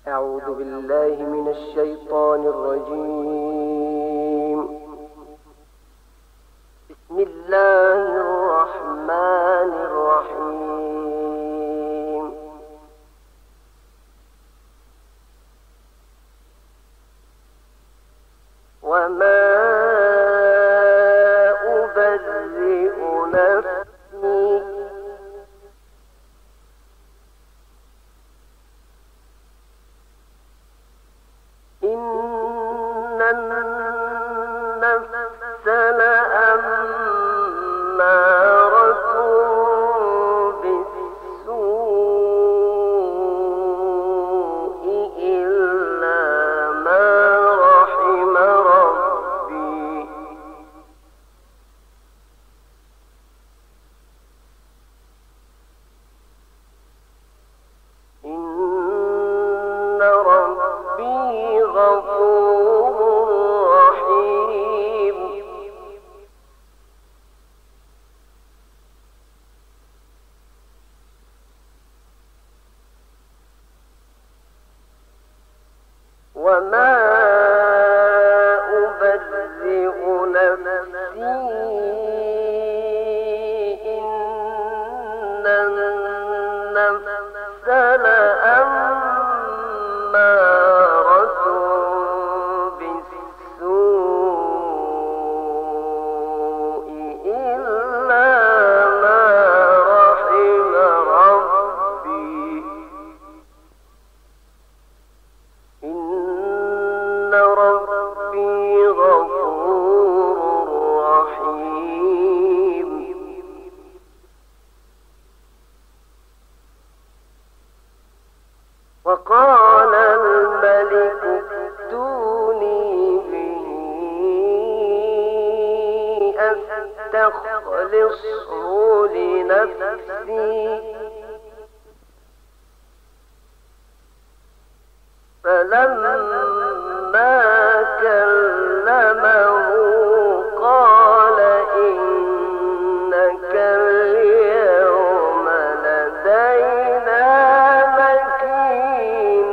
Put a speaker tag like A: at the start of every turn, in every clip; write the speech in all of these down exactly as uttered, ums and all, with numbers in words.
A: أعوذ بالله من الشيطان الرجيم. بسم الله الرحمن الرحيم. وما أبرئ نفسي إن النفس لأمارة بالسوء إلا ما رحم ربي إن ربي غفور رحيم. وما أبرئ نفسي إن النفس لأمارة بالسوء إلا ما رحم ربي إن ربي غفور رحيم. وقال الملك ائتوني به أستخلصه لنفسي فلما كلمه قال إنك اليوم لدينا مكين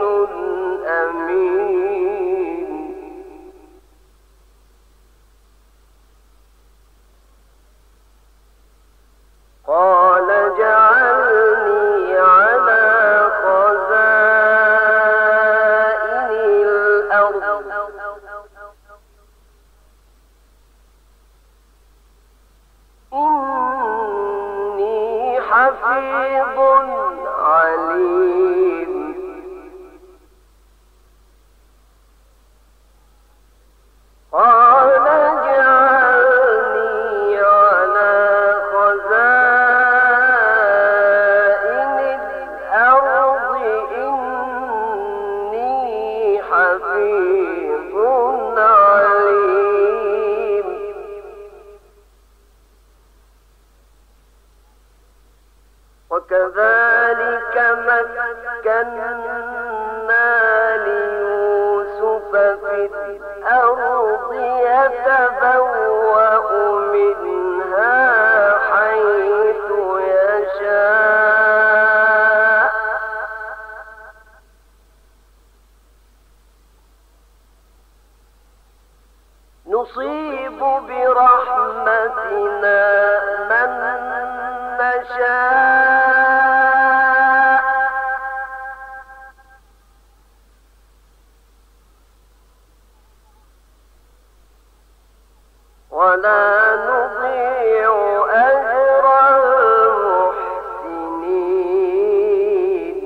A: أمين. قال اجعلني على خزائن الأرض إني حفيظ عليم. قال اجعلني على خزائن الأرض إني حفيظ عليم. وكذلك مكنا ليوسف في الأرض يتبوأ منها حيث يشاء نصيب برحمتنا من نشاء ولا نضيع أجر المحسنين.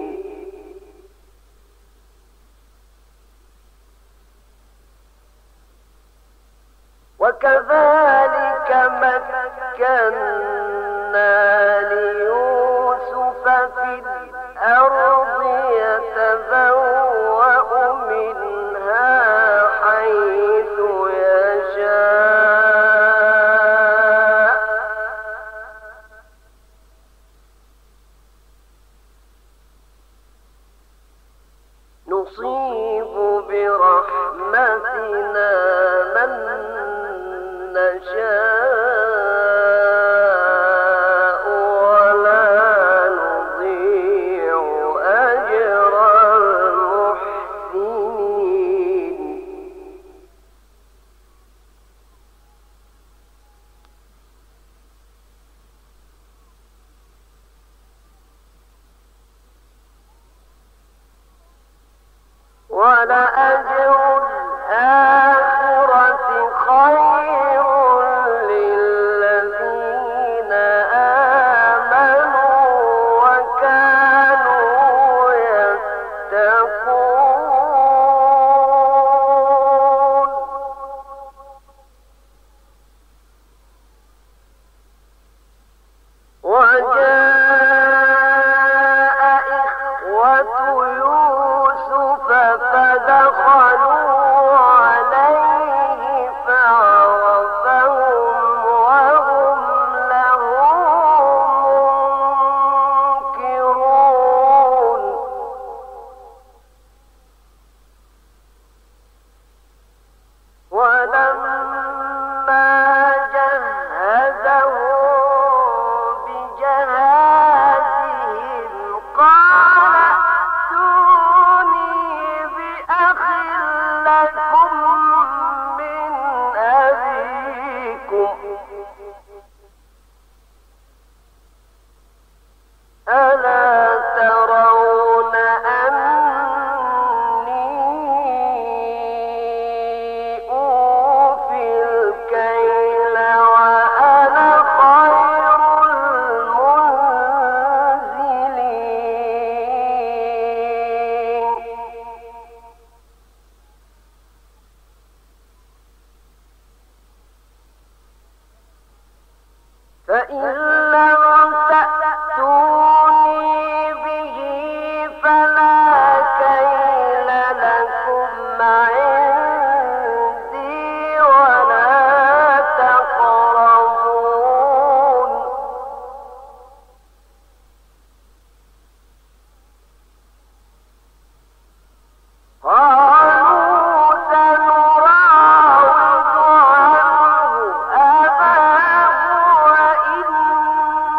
A: وكذلك مكنا ليوسف في الأرض يتبوأ منها حيث يشاء نصيب برحمتنا من نشاء ولأجر الآخرة خير للذين آمنوا وكانوا يتقون. وجاء إخوة يوسف فدخلوا عليه فعرفهم وهم له منكرون. ولما جهزهم بجهازهم قال ائتوني بأخ لكم من أبيكم ألا ترون أني أوفي الكيل وأنا خير المنزلين. فإن لم تأتوني به فلا كيل لكم عندي ولا تقربون. قالوا سنراود عنه أباه وإنا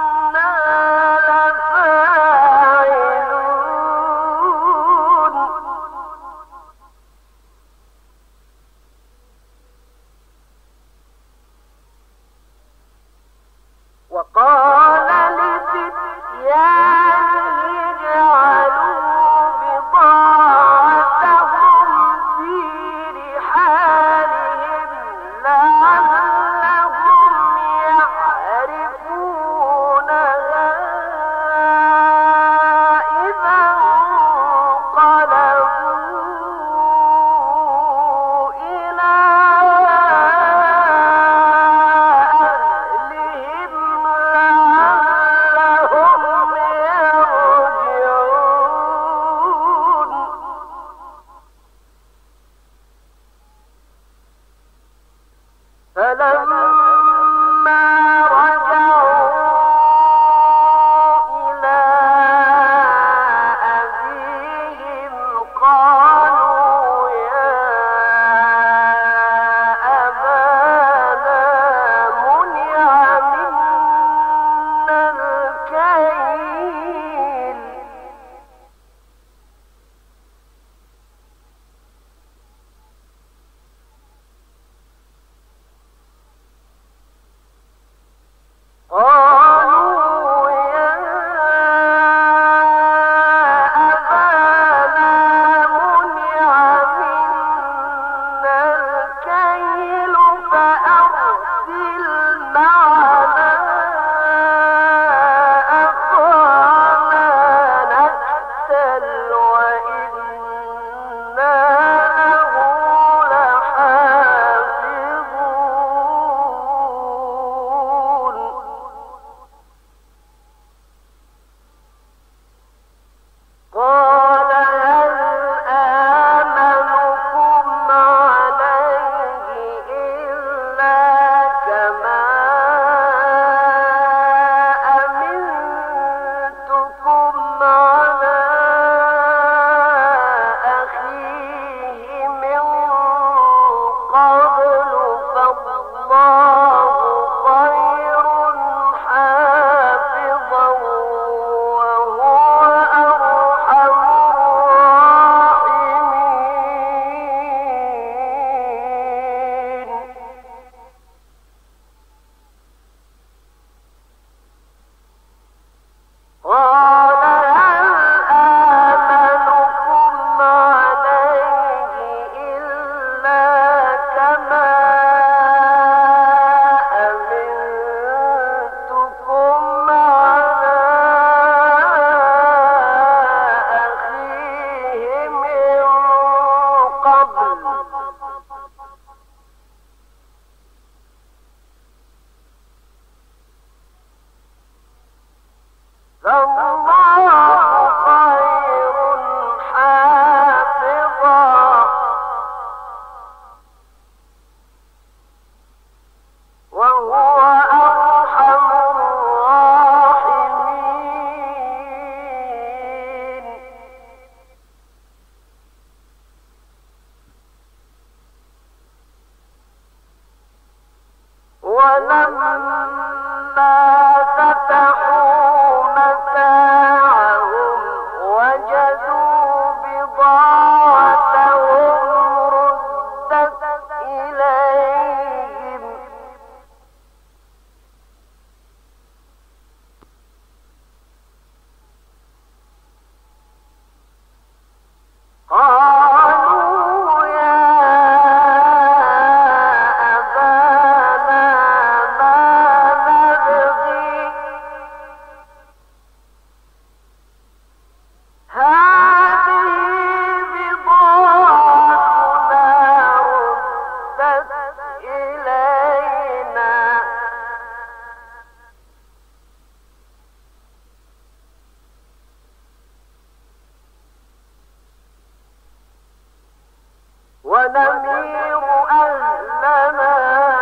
A: ونمير أهلنا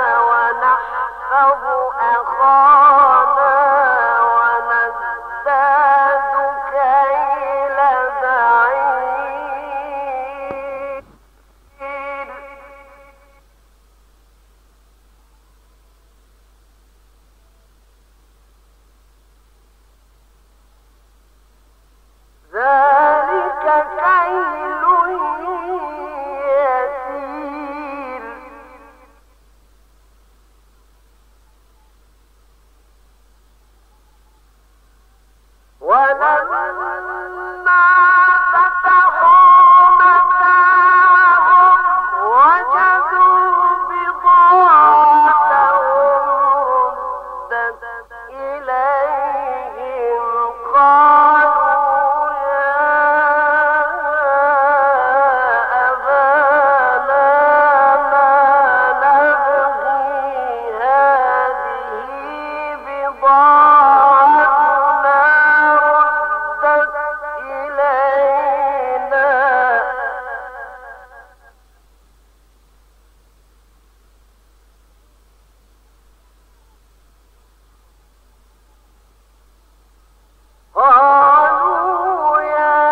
A: ونحفظ أخانا ونزداد كيل بعيد ذلك كيل يسير ولما فتحوا متاعهم وجدوا بضاعتهم ردت إليهم قالوا يا أبانا ما نبغي هذه بضاعتنا ردت إلينا قالوا يا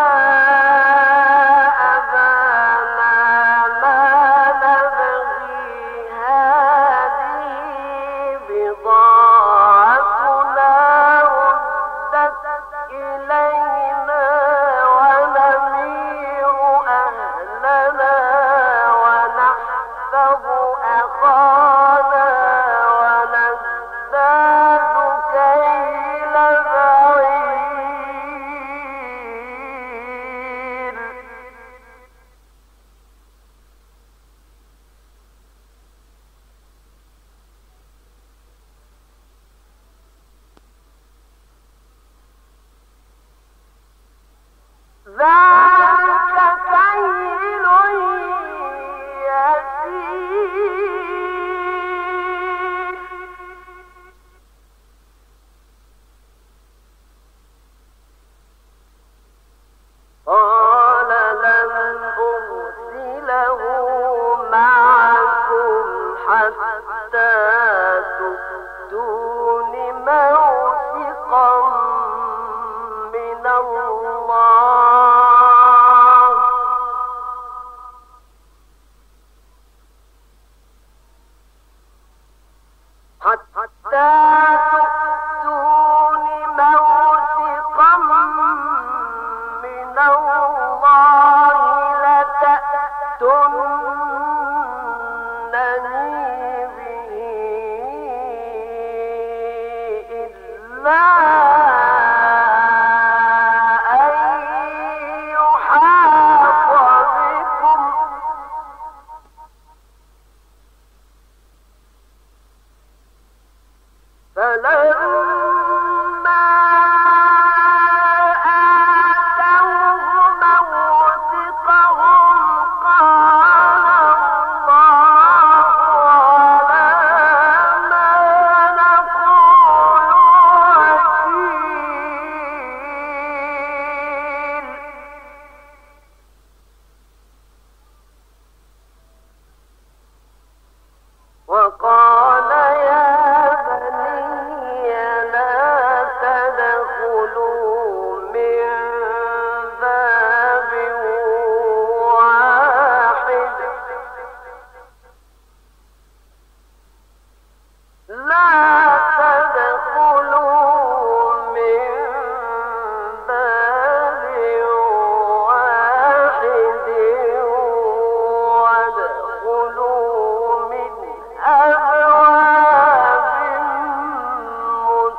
A: أبانا ما نبغي هذه بضاعتنا ردت إلينا ونمير أهلنا ونحفظ أخانا ونزداد كيل بعير ذلك كيل يسير قال لن أرسله معكم حتى تؤتون موثقا من الله حتى تؤتون موثقا من الله لتأتونني به إلا أن يحاط بكم فلما آتوه موثقهم قال الله على ما نقول وكيل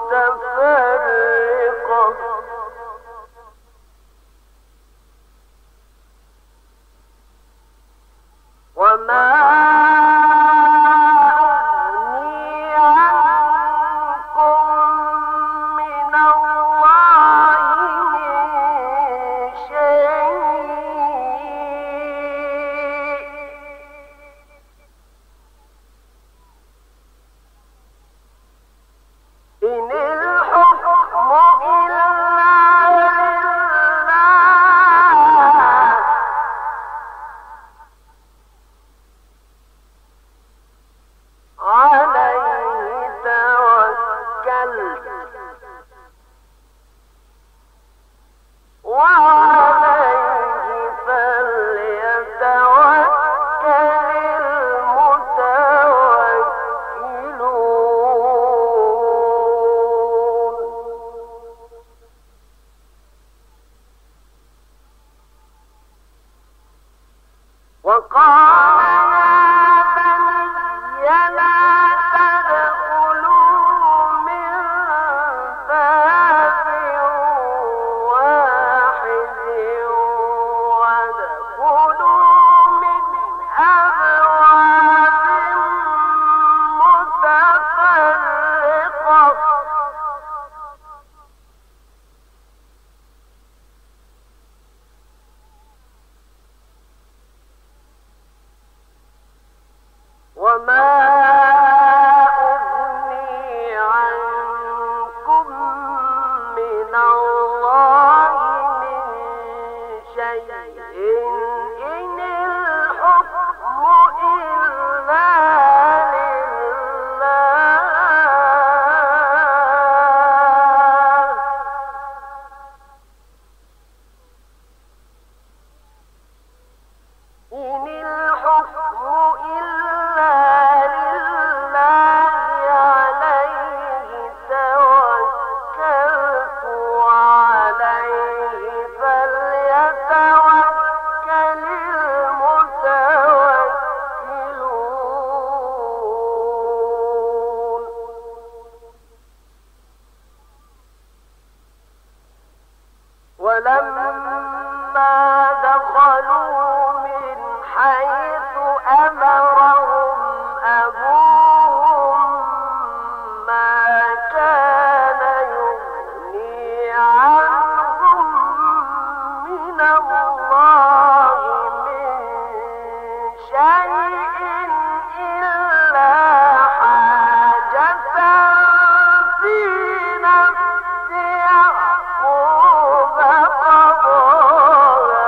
A: نفس يعقوب قضاها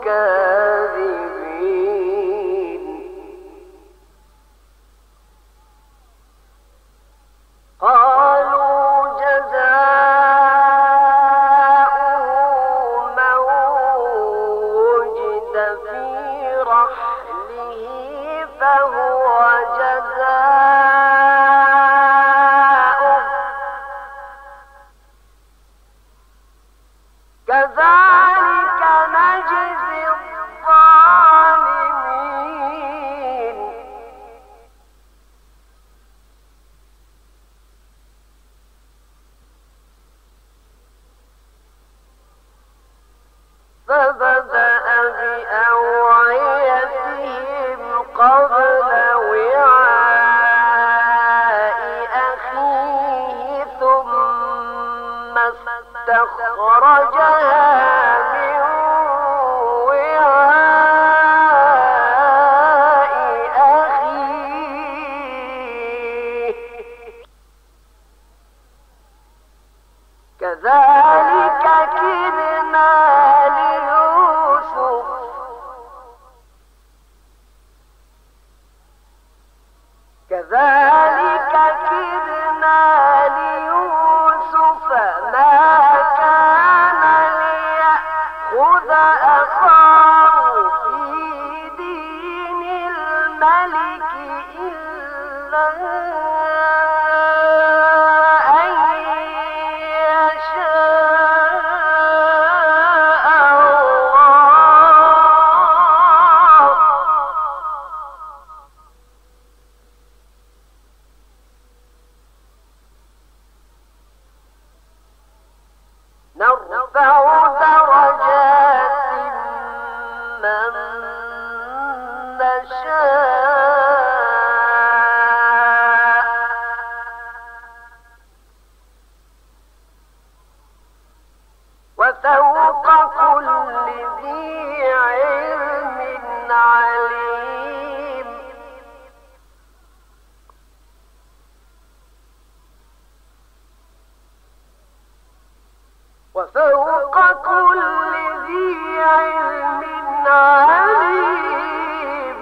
A: الكاذبين. قالوا جزاؤه من وجد في رحله فهو جزاؤه كذلك نجزي الظالمين. فبدأ بأوعيتهم قبل وعاء أخيه ثم استخرجها من وعاء أخيه كذلك كدنا ليوسف كذلك كدنا ليوسف ما كان ليأخذ أخاه في دين الملك إلا أن يشاء الله. نرفع درجات من نشاء وفوق كل ذي علم عليم. وفوق كل ذي علم عليم.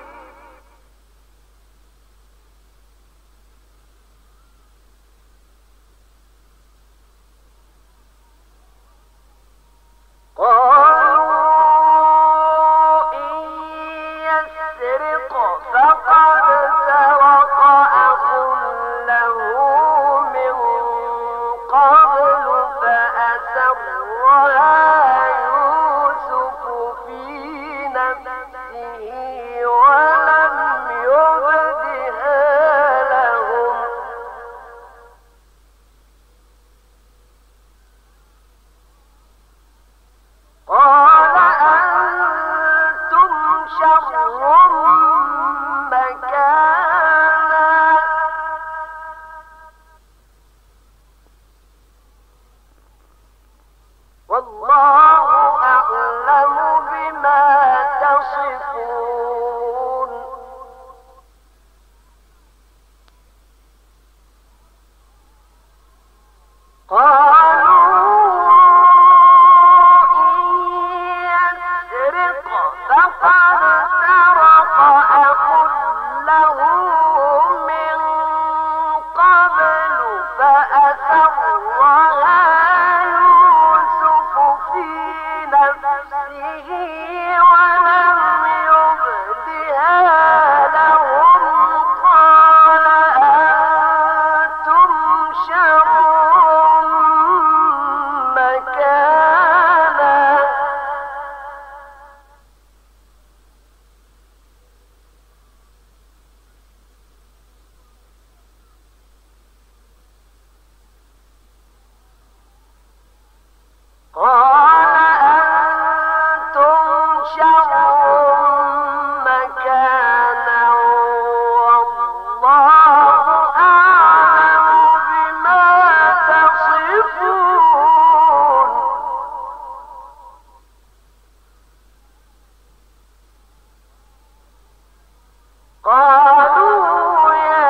A: قالوا إن يسرق فقد سرق أخ له من قبل فأسرها يوسف في نفسه ولم يبدها لهم. قال أنتم شر مكانا والله أعلم بما تصفون. قالوا إن يسرق فقد سرق أخ له من قبل فأسرها يوسف في نفسه ولم يبدها لهم. قال أنتم شر مكانا قال أنتم شر مكانا والله أعلم بما تصفون. قالوا يا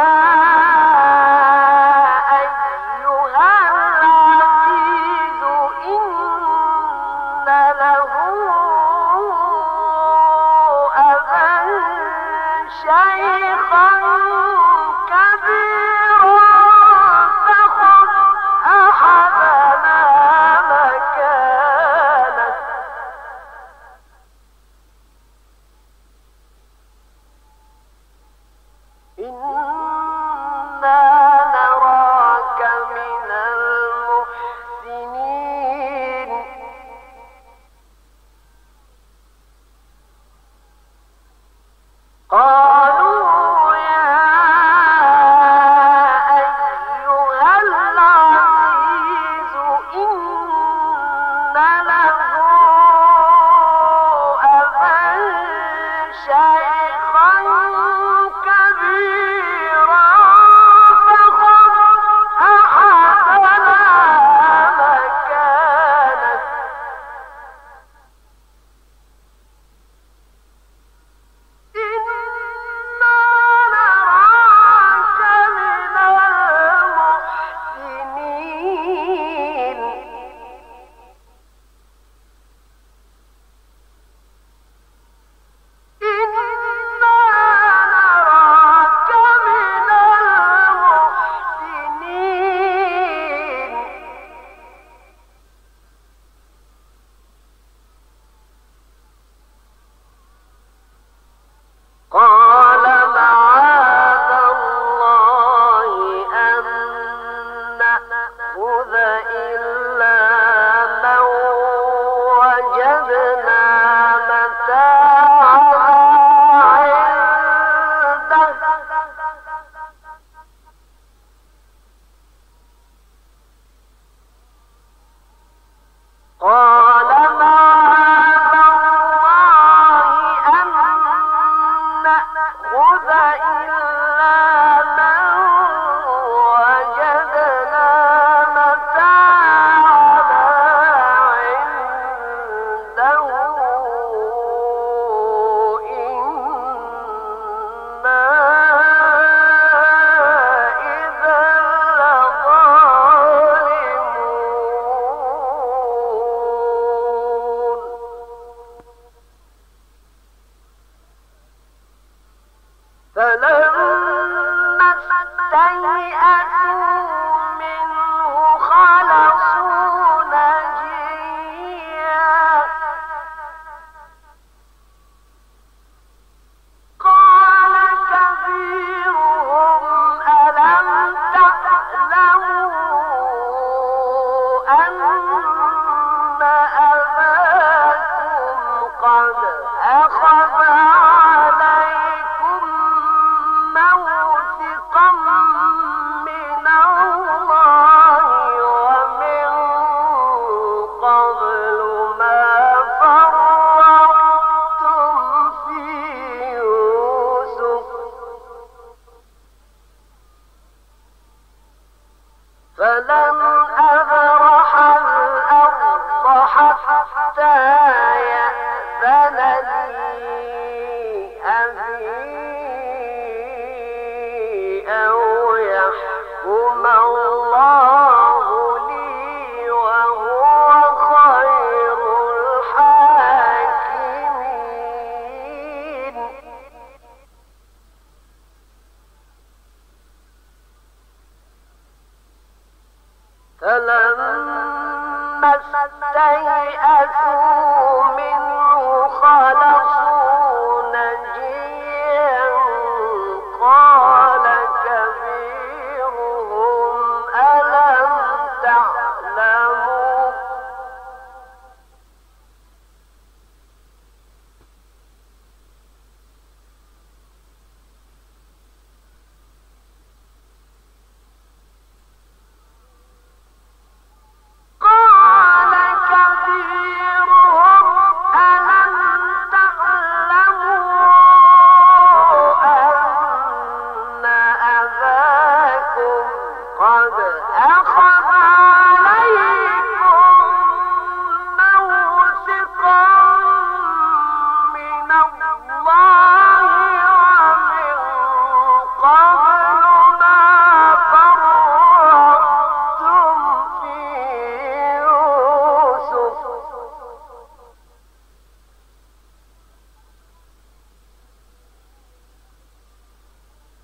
A: أيها العزيز إن له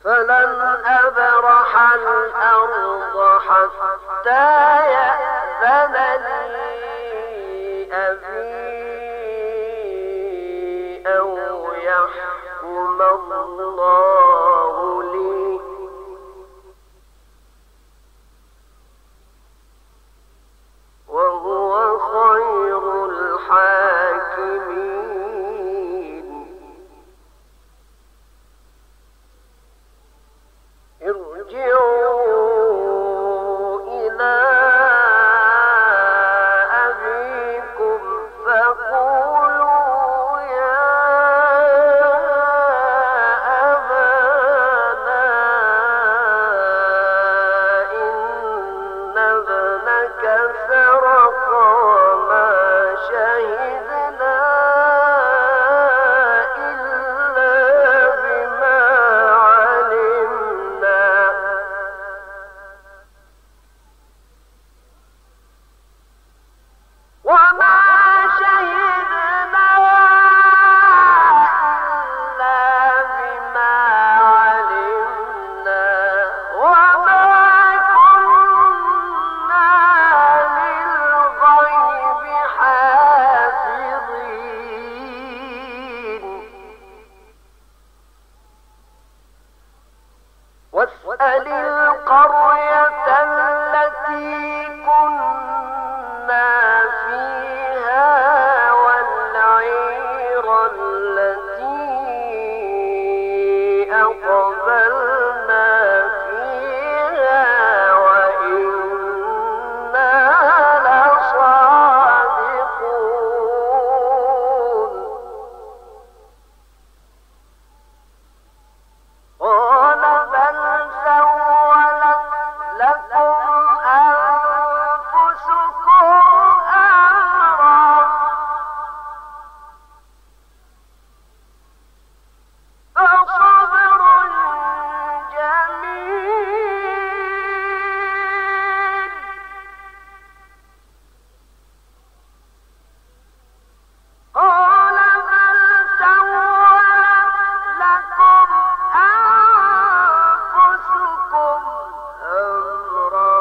A: فلن أبرح الأرض حتى يأذن لي أبي أو يحكم الله لي وهو خير الحاكمين. ارجعوا إلى أبيكم فقولوا يا أبانا إن ابنك سرق وما شهدنا إلا بما علمنا وما شهدنا إلا بما علمنا وما كنا للغيب حافظين. واسأل القرية التي كنا فيها والعير التي أقبلنا فيها وإنا لصادقون. قال بل سولت لكم أنفسكم أمرا فصبر جميل. قال بل سولت لكم أنفسكم أمرا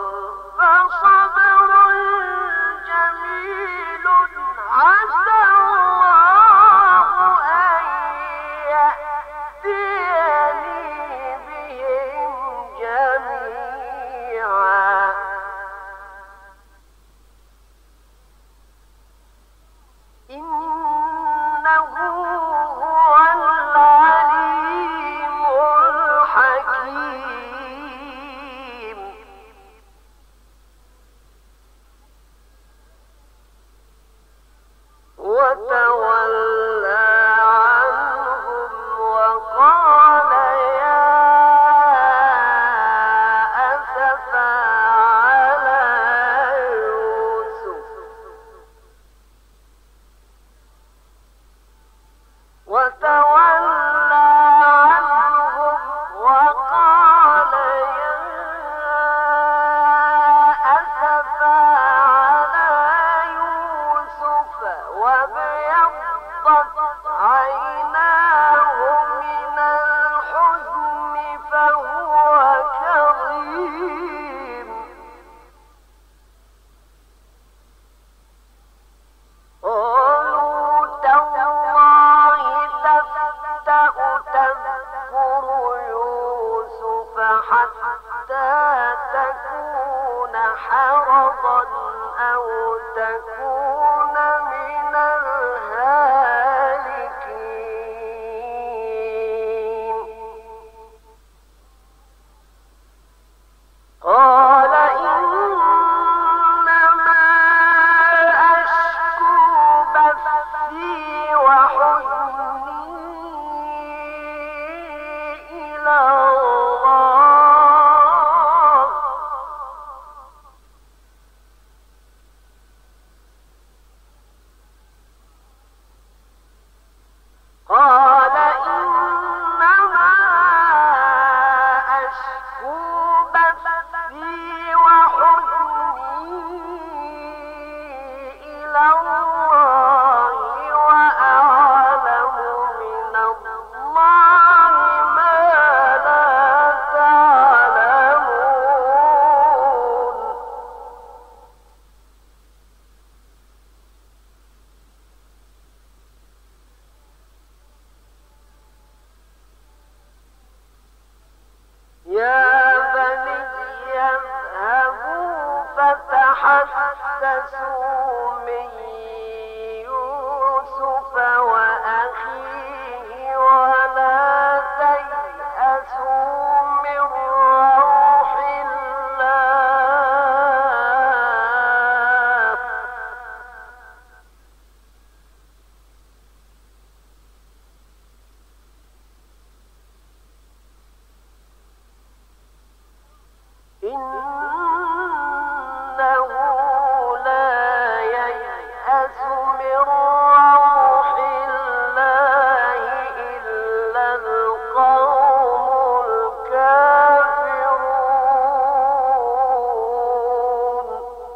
A: فصبر جميل عسى الله أن يأتيني بهم جميعا إنه هو العليم الحكيم. وتولى عنهم وقال يا أسفا على يوسف وتولى عنهم وقال يا أسفا على يوسف وابيضت عيناه من الحزن فهو كظيم. قالوا تالله تفتأ تذكر يوسف حتى تكون حرضا أو تكون من الهالكين. قال إنما أشكو بثي وحزني إلى الله قال إنما أشكو بثي وحزني إلى الله وأعلم تيأسوا من يوسف وأخيه ولا تيأسوا من روح الله إنه لا ييأس من روح الله إلا القوم الكافرون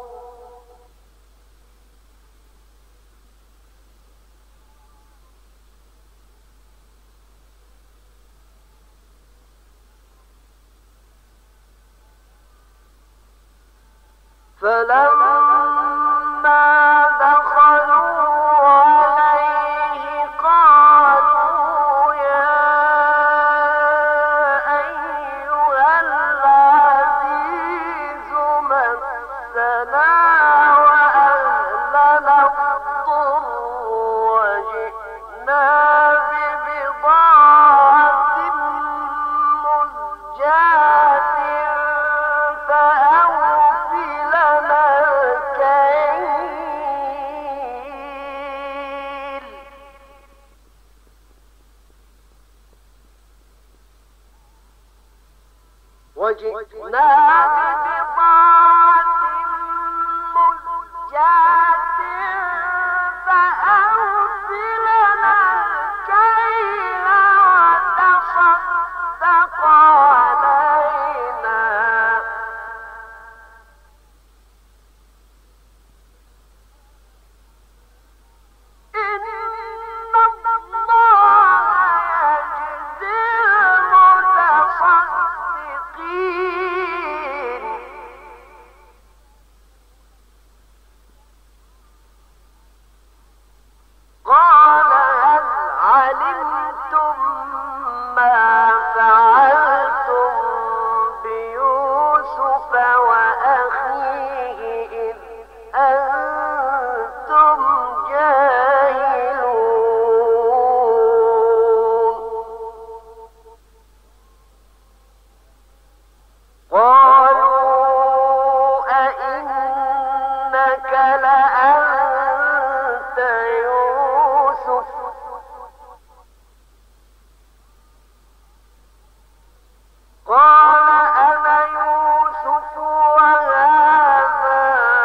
A: فلما دخلوا عليه قالوا يا أيها العزيز مسنا وأهلنا الضر وجئنا ببضاعة مزجاة فأوف لنا الكيل وجئنا ببضاعة مزجاة فأوف لنا الكيل وتصدق علينا إن الله يجزي المتصدقين قال هل علمتم ما فعلتم بيوسف وأخيه إذ أنتم جاهلون قالوا أئنك لأنت يوسف قال أنا يوسف وهذا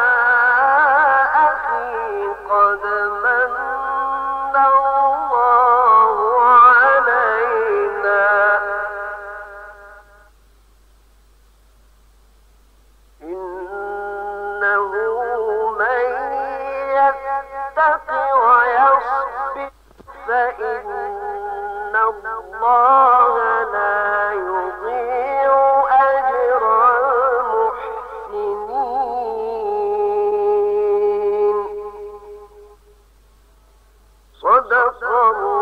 A: أخي قد من الله علينا إنه من يتق ويصبر فإن الله لا يضيع أجر المحسنين صدق الله